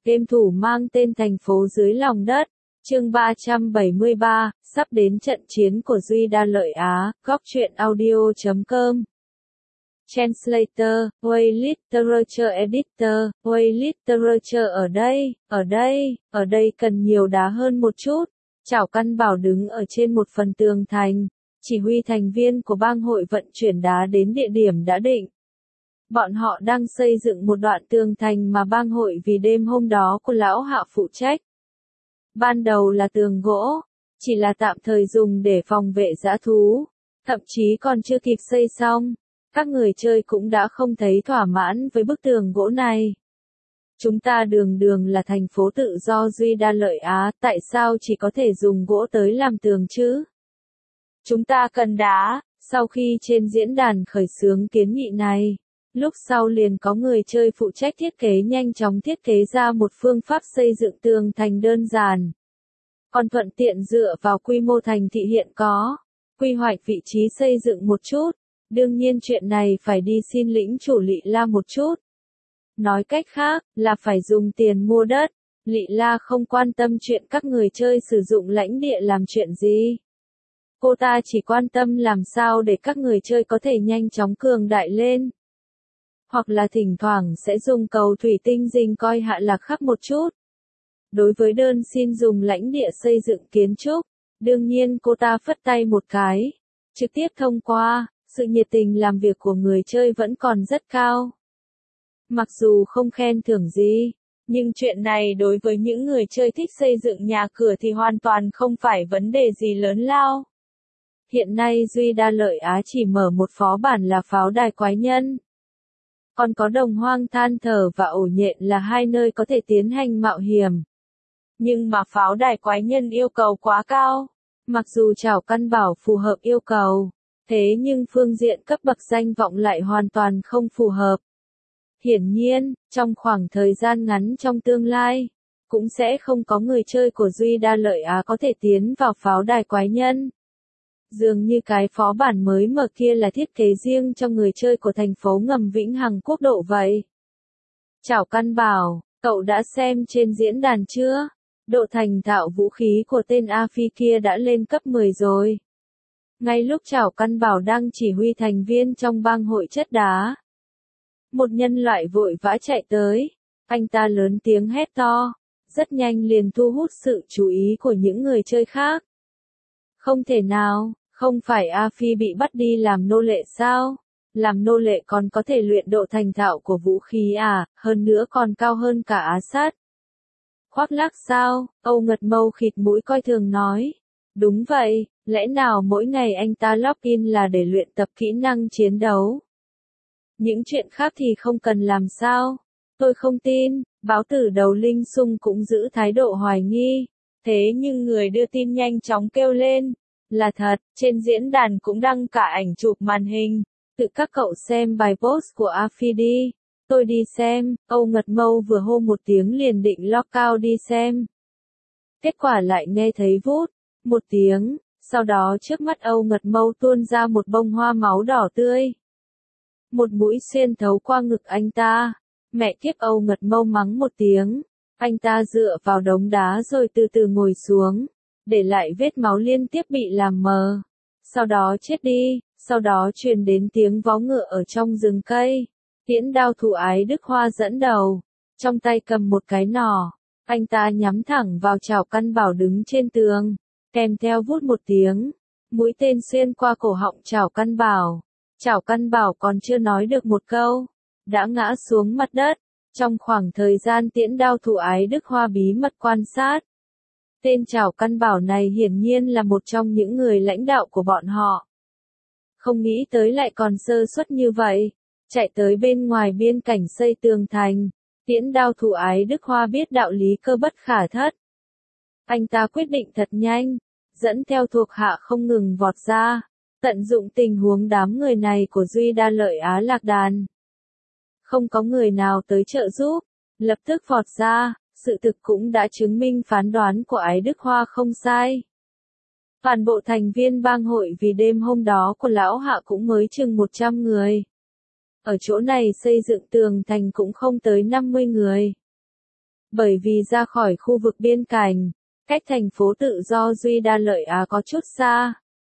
Game thủ mang tên thành phố dưới lòng đất. Chương 373, sắp đến trận chiến của Duy Đa Lợi Á, góc truyện audio.com. Translator, Way Literature Editor, Way Literature ở đây cần nhiều đá hơn một chút. Chảo Căn Bảo đứng ở trên một phần tường thành, chỉ huy thành viên của bang hội vận chuyển đá đến địa điểm đã định. Bọn họ đang xây dựng một đoạn tường thành mà bang hội vì đêm hôm đó của lão Hạ phụ trách. Ban đầu là tường gỗ, chỉ là tạm thời dùng để phòng vệ dã thú, thậm chí còn chưa kịp xây xong, các người chơi cũng đã không thấy thỏa mãn với bức tường gỗ này. Chúng ta đường là thành phố tự do Duy Đa Lợi Á, tại sao chỉ có thể dùng gỗ tới làm tường chứ? Chúng ta cần đá. Sau khi trên diễn đàn khởi xướng kiến nghị này, lúc sau liền có người chơi phụ trách thiết kế nhanh chóng thiết kế ra một phương pháp xây dựng tường thành đơn giản, còn thuận tiện dựa vào quy mô thành thị hiện có, quy hoạch vị trí xây dựng một chút. Đương nhiên chuyện này phải đi xin lĩnh chủ Lị La một chút. Nói cách khác, là phải dùng tiền mua đất. Lị La không quan tâm chuyện các người chơi sử dụng lãnh địa làm chuyện gì. Cô ta chỉ quan tâm làm sao để các người chơi có thể nhanh chóng cường đại lên. Hoặc là thỉnh thoảng sẽ dùng cầu thủy tinh dình coi hạ lạc khắc một chút. Đối với đơn xin dùng lãnh địa xây dựng kiến trúc, đương nhiên cô ta phất tay một cái, trực tiếp thông qua. Sự nhiệt tình làm việc của người chơi vẫn còn rất cao. Mặc dù không khen thưởng gì, nhưng chuyện này đối với những người chơi thích xây dựng nhà cửa thì hoàn toàn không phải vấn đề gì lớn lao. Hiện nay Duy Đa Lợi Á chỉ mở một phó bản là pháo đài quái nhân. Còn có đồng hoang than thở và ổ nhện là hai nơi có thể tiến hành mạo hiểm. Nhưng mà pháo đài quái nhân yêu cầu quá cao. Mặc dù Chảo Căn Bảo phù hợp yêu cầu, thế nhưng phương diện cấp bậc danh vọng lại hoàn toàn không phù hợp. Hiển nhiên, trong khoảng thời gian ngắn trong tương lai, cũng sẽ không có người chơi của Duy Đa Lợi Á có thể tiến vào pháo đài quái nhân. Dường như cái phó bản mới mở kia là thiết kế riêng cho người chơi của thành phố ngầm Vĩnh Hằng Quốc độ vậy. Chảo Căn Bảo, cậu đã xem trên diễn đàn chưa? Độ thành thạo vũ khí của tên A Phi kia đã lên cấp 10 rồi. Ngay lúc Chảo Căn Bảo đang chỉ huy thành viên trong bang hội chất đá, một nhân loại vội vã chạy tới, anh ta lớn tiếng hét to, rất nhanh liền thu hút sự chú ý của những người chơi khác. Không thể nào, không phải A Phi bị bắt đi làm nô lệ sao? Làm nô lệ còn có thể luyện độ thành thạo của vũ khí à, hơn nữa còn cao hơn cả Á Sát. Khoác lác sao? Âu Ngật Mâu khịt mũi coi thường nói. Đúng vậy, lẽ nào mỗi ngày anh ta login là để luyện tập kỹ năng chiến đấu? Những chuyện khác thì không cần làm sao? Tôi không tin. Báo tử đầu Linh Sung cũng giữ thái độ hoài nghi. Thế nhưng người đưa tin nhanh chóng kêu lên. Là thật, trên diễn đàn cũng đăng cả ảnh chụp màn hình. Tự các cậu xem bài post của A Phi đi. Tôi đi xem. Âu Ngật Mâu vừa hô một tiếng liền định log out đi xem. Kết quả lại nghe thấy vút một tiếng, sau đó trước mắt Âu Ngật Mâu tuôn ra một bông hoa máu đỏ tươi. Một mũi xuyên thấu qua ngực anh ta. Mẹ kiếp, Âu Ngật Mâu mắng một tiếng. Anh ta dựa vào đống đá rồi từ từ ngồi xuống, để lại vết máu liên tiếp bị làm mờ. Sau đó chết đi, sau đó truyền đến tiếng vó ngựa ở trong rừng cây. Tiễn Đao Thụ Ái Đức Hoa dẫn đầu, trong tay cầm một cái nỏ. Anh ta nhắm thẳng vào Chảo Căn Bảo đứng trên tường, kèm theo vút một tiếng, mũi tên xuyên qua cổ họng Chảo Căn Bảo. Chảo Căn Bảo còn chưa nói được một câu, đã ngã xuống mặt đất. Trong khoảng thời gian Tiễn Đao Thụ Ái Đức Hoa bí mật quan sát, tên Chảo Căn Bảo này hiển nhiên là một trong những người lãnh đạo của bọn họ. Không nghĩ tới lại còn sơ suất như vậy, chạy tới bên ngoài biên cảnh xây tường thành. Tiễn Đao Thụ Ái Đức Hoa biết đạo lý cơ bất khả thất. Anh ta quyết định thật nhanh, dẫn theo thuộc hạ không ngừng vọt ra, tận dụng tình huống đám người này của Duy Đa Lợi Á lạc đàn. Không có người nào tới trợ giúp, lập tức vọt ra, sự thực cũng đã chứng minh phán đoán của Ái Đức Hoa không sai. Toàn bộ thành viên bang hội vì đêm hôm đó của lão Hạ cũng mới chừng 100 người. Ở chỗ này xây dựng tường thành cũng không tới 50 người. Bởi vì ra khỏi khu vực biên cảnh, cách thành phố tự do Duy Đa Lợi Á có chút xa.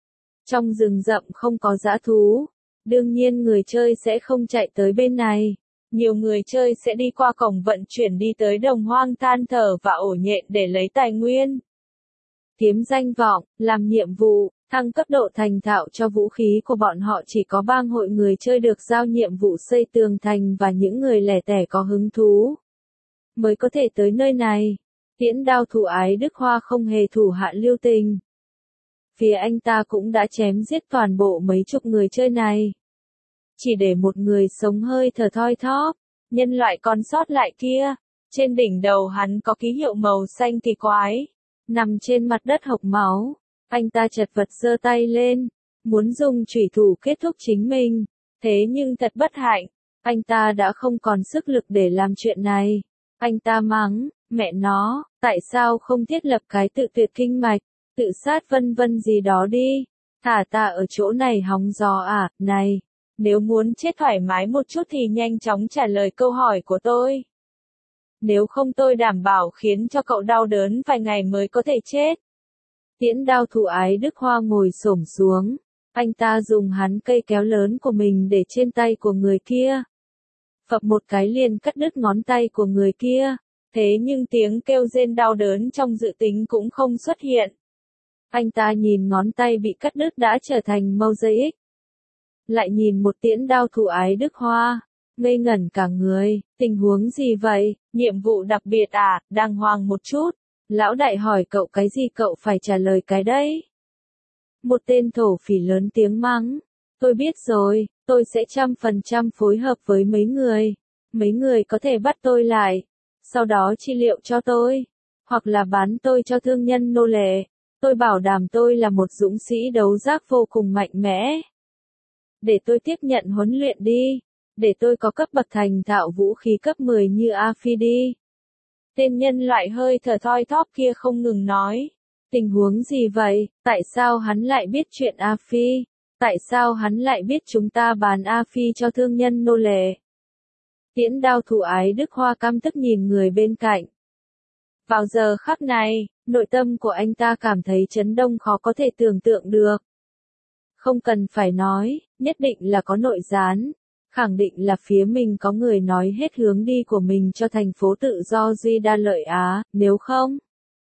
Trong rừng rậm không có dã thú, đương nhiên người chơi sẽ không chạy tới bên này. Nhiều người chơi sẽ đi qua cổng vận chuyển đi tới đồng hoang than thở và ổ nhện để lấy tài nguyên. Kiếm danh vọng, làm nhiệm vụ, thăng cấp độ thành thạo cho vũ khí của bọn họ. Chỉ có bang hội người chơi được giao nhiệm vụ xây tường thành và những người lẻ tẻ có hứng thú mới có thể tới nơi này. Tiễn Đao thủ ái Đức Hoa không hề thủ hạ lưu tình. Phía anh ta cũng đã chém giết toàn bộ mấy chục người chơi này. Chỉ để một người sống hơi thở thoi thóp, nhân loại còn sót lại kia. Trên đỉnh đầu hắn có ký hiệu màu xanh kỳ quái. Nằm trên mặt đất hộc máu. Anh ta chật vật giơ tay lên, muốn dùng chủy thủ kết thúc chính mình. Thế nhưng thật bất hạnh, anh ta đã không còn sức lực để làm chuyện này. Anh ta mắng, mẹ nó, tại sao không thiết lập cái tự tuyệt kinh mạch, tự sát vân vân gì đó đi. Thả ta ở chỗ này hóng gió à, này. Nếu muốn chết thoải mái một chút thì nhanh chóng trả lời câu hỏi của tôi. Nếu không tôi đảm bảo khiến cho cậu đau đớn vài ngày mới có thể chết. Tiễn Đao thủ ái Đức Hoa ngồi xổm xuống. Anh ta dùng hắn cây kéo lớn của mình để trên tay của người kia. Phập một cái liền cắt đứt ngón tay của người kia. Thế nhưng tiếng kêu rên đau đớn trong dự tính cũng không xuất hiện. Anh ta nhìn ngón tay bị cắt đứt đã trở thành mosaic. Lại nhìn một Tiễn Đao thủ ái Đức Hoa. Ngây ngẩn cả người, tình huống gì vậy, nhiệm vụ đặc biệt à, đàng hoàng một chút. Lão đại hỏi cậu cái gì cậu phải trả lời cái đấy. Một tên thổ phỉ lớn tiếng mắng. Tôi biết rồi, tôi sẽ 100% phối hợp với mấy người. Mấy người có thể bắt tôi lại. Sau đó trị liệu cho tôi. Hoặc là bán tôi cho thương nhân nô lệ. Tôi bảo đảm tôi là một dũng sĩ đấu giác vô cùng mạnh mẽ. Để tôi tiếp nhận huấn luyện đi. Để tôi có cấp bậc thành thạo vũ khí cấp 10 như A Phi đi. Tên nhân loại hơi thở thoi thóp kia không ngừng nói. Tình huống gì vậy, tại sao hắn lại biết chuyện A Phi? Tại sao hắn lại biết chúng ta bán A Phi cho thương nhân nô lệ? Tiễn Đao thủ ái Đức Hoa căm tức nhìn người bên cạnh. Vào giờ khắc này, nội tâm của anh ta cảm thấy chấn động khó có thể tưởng tượng được. Không cần phải nói, nhất định là có nội gián. Khẳng định là phía mình có người nói hết hướng đi của mình cho thành phố tự do Duy Đa Lợi Á, nếu không,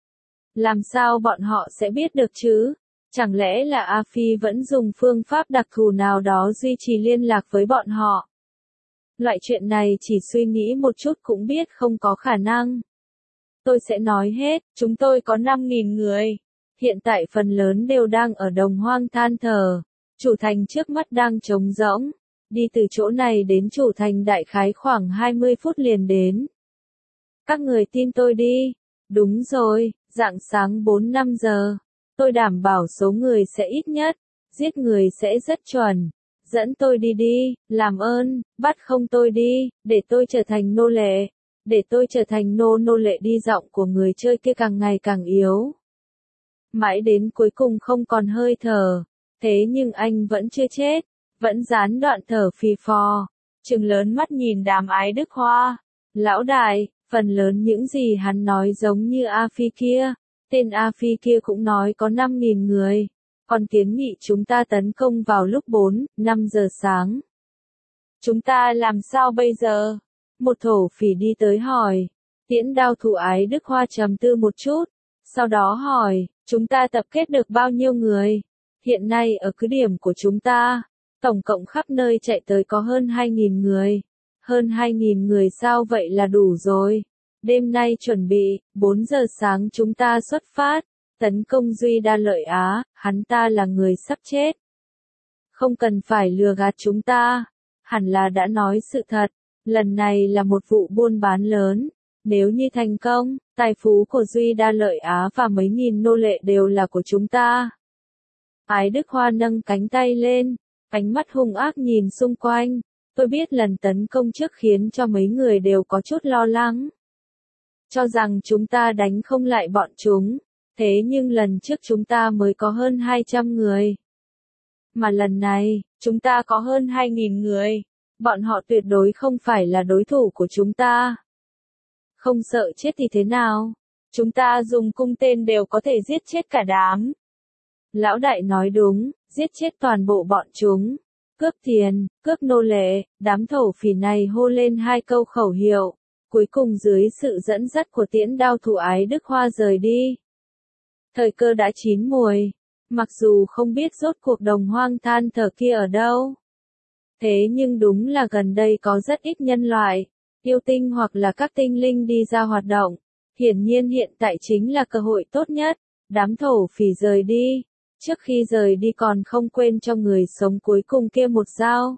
làm sao bọn họ sẽ biết được chứ? Chẳng lẽ là A Phi vẫn dùng phương pháp đặc thù nào đó duy trì liên lạc với bọn họ? Loại chuyện này chỉ suy nghĩ một chút cũng biết không có khả năng. Tôi sẽ nói hết, chúng tôi có 5.000 người. Hiện tại phần lớn đều đang ở đồng hoang than thở. Chủ thành trước mắt đang trống rỗng. Đi từ chỗ này đến chủ thành đại khái khoảng 20 phút liền đến. Các người tin tôi đi. Đúng rồi, rạng sáng 4-5 giờ. Tôi đảm bảo số người sẽ ít nhất. Giết người sẽ rất chuẩn. Dẫn tôi đi đi, làm ơn, bắt không tôi đi, để tôi trở thành nô lệ. Để tôi trở thành nô lệ đi. Giọng của người chơi kia càng ngày càng yếu. Mãi đến cuối cùng không còn hơi thở. Thế nhưng anh vẫn chưa chết. Vẫn gián đoạn thở phì phò, trừng lớn mắt nhìn đám ái Đức Hoa. Lão đại, phần lớn những gì hắn nói giống như A Phi kia. Tên A Phi kia cũng nói có 5.000 người. Còn kiến nghị chúng ta tấn công vào lúc 4-5 giờ sáng. Chúng ta làm sao bây giờ? Một thổ phỉ đi tới hỏi. Tiễn Đao thủ ái Đức Hoa trầm tư một chút. Sau đó hỏi, chúng ta tập kết được bao nhiêu người? Hiện nay ở cứ điểm của chúng ta. Tổng cộng khắp nơi chạy tới có hơn 2.000 người. Hơn 2.000 người sao vậy là đủ rồi. Đêm nay chuẩn bị, 4 giờ sáng chúng ta xuất phát. Tấn công Duy Đa Lợi Á, hắn ta là người sắp chết. Không cần phải lừa gạt chúng ta. Hẳn là đã nói sự thật. Lần này là một vụ buôn bán lớn. Nếu như thành công, tài phú của Duy Đa Lợi Á và mấy nghìn nô lệ đều là của chúng ta. Ái Đức Hoa nâng cánh tay lên. Ánh mắt hung ác nhìn xung quanh. Tôi biết lần tấn công trước khiến cho mấy người đều có chút lo lắng. Cho rằng chúng ta đánh không lại bọn chúng. Thế nhưng lần trước chúng ta mới có hơn 200 người. Mà lần này, chúng ta có hơn 2.000 người. Bọn họ tuyệt đối không phải là đối thủ của chúng ta. Không sợ chết thì thế nào? Chúng ta dùng cung tên đều có thể giết chết cả đám. Lão đại nói đúng, giết chết toàn bộ bọn chúng. Cướp tiền, cướp nô lệ, đám thổ phỉ này hô lên hai câu khẩu hiệu. Cuối cùng dưới sự dẫn dắt của Tiễn Đao thủ ái Đức Hoa rời đi. Thời cơ đã chín muồi. Mặc dù không biết rốt cuộc đồng hoang than thở kia ở đâu. Thế nhưng đúng là gần đây có rất ít nhân loại, yêu tinh hoặc là các tinh linh đi ra hoạt động. Hiển nhiên hiện tại chính là cơ hội tốt nhất. Đám thổ phỉ rời đi. Trước khi rời đi còn không quên cho người sống cuối cùng kia một dao.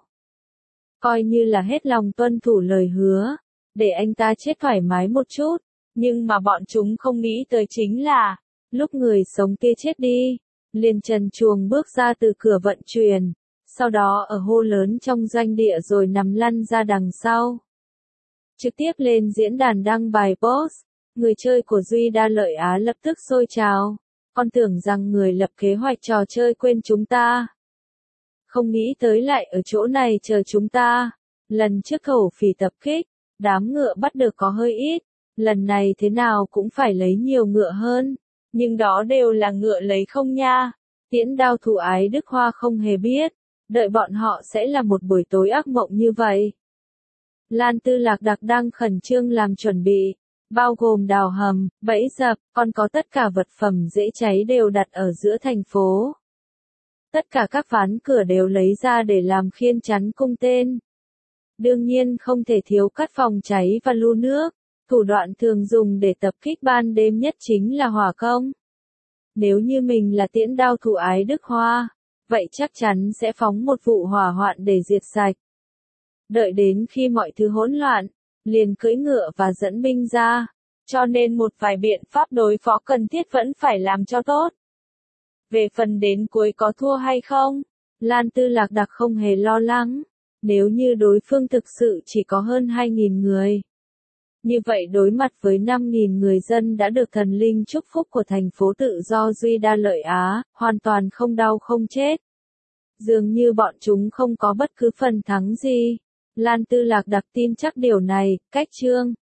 Coi như là hết lòng tuân thủ lời hứa. Để anh ta chết thoải mái một chút. Nhưng mà bọn chúng không nghĩ tới chính là, lúc người sống kia chết đi, liền trần truồng bước ra từ cửa vận chuyển. Sau đó ở hô lớn trong doanh địa rồi nằm lăn ra đằng sau. Trực tiếp lên diễn đàn đăng bài post. Người chơi của Duy Đa Lợi Á lập tức sôi trào. Con tưởng rằng người lập kế hoạch trò chơi quên chúng ta. Không nghĩ tới lại ở chỗ này chờ chúng ta. Lần trước thổ phỉ tập kích, đám ngựa bắt được có hơi ít. Lần này thế nào cũng phải lấy nhiều ngựa hơn. Nhưng đó đều là ngựa lấy không nha. Tiễn Đao thủ ái Đức Hoa không hề biết. Đợi bọn họ sẽ là một buổi tối ác mộng như vậy. Lan Tư Lạc Đặc đang khẩn trương làm chuẩn bị. Bao gồm đào hầm, bẫy dập, còn có tất cả vật phẩm dễ cháy đều đặt ở giữa thành phố. Tất cả các ván cửa đều lấy ra để làm khiên chắn cung tên. Đương nhiên không thể thiếu cắt phòng cháy và lu nước. Thủ đoạn thường dùng để tập kích ban đêm nhất chính là hỏa công. Nếu như mình là Tiễn Đao thủ ái Đức Hoa, vậy chắc chắn sẽ phóng một vụ hỏa hoạn để diệt sạch. Đợi đến khi mọi thứ hỗn loạn, liền cưỡi ngựa và dẫn binh ra. Cho nên một vài biện pháp đối phó cần thiết vẫn phải làm cho tốt. Về phần đến cuối có thua hay không, Lan Tư Lạc Đặc không hề lo lắng. Nếu như đối phương thực sự chỉ có hơn 2.000 người. Như vậy đối mặt với 5.000 người dân đã được thần linh chúc phúc của thành phố tự do Duy Đa Lợi Á, hoàn toàn không đau không chết. Dường như bọn chúng không có bất cứ phần thắng gì. Lan Tư Lạc Đặc tin chắc điều này, cách chương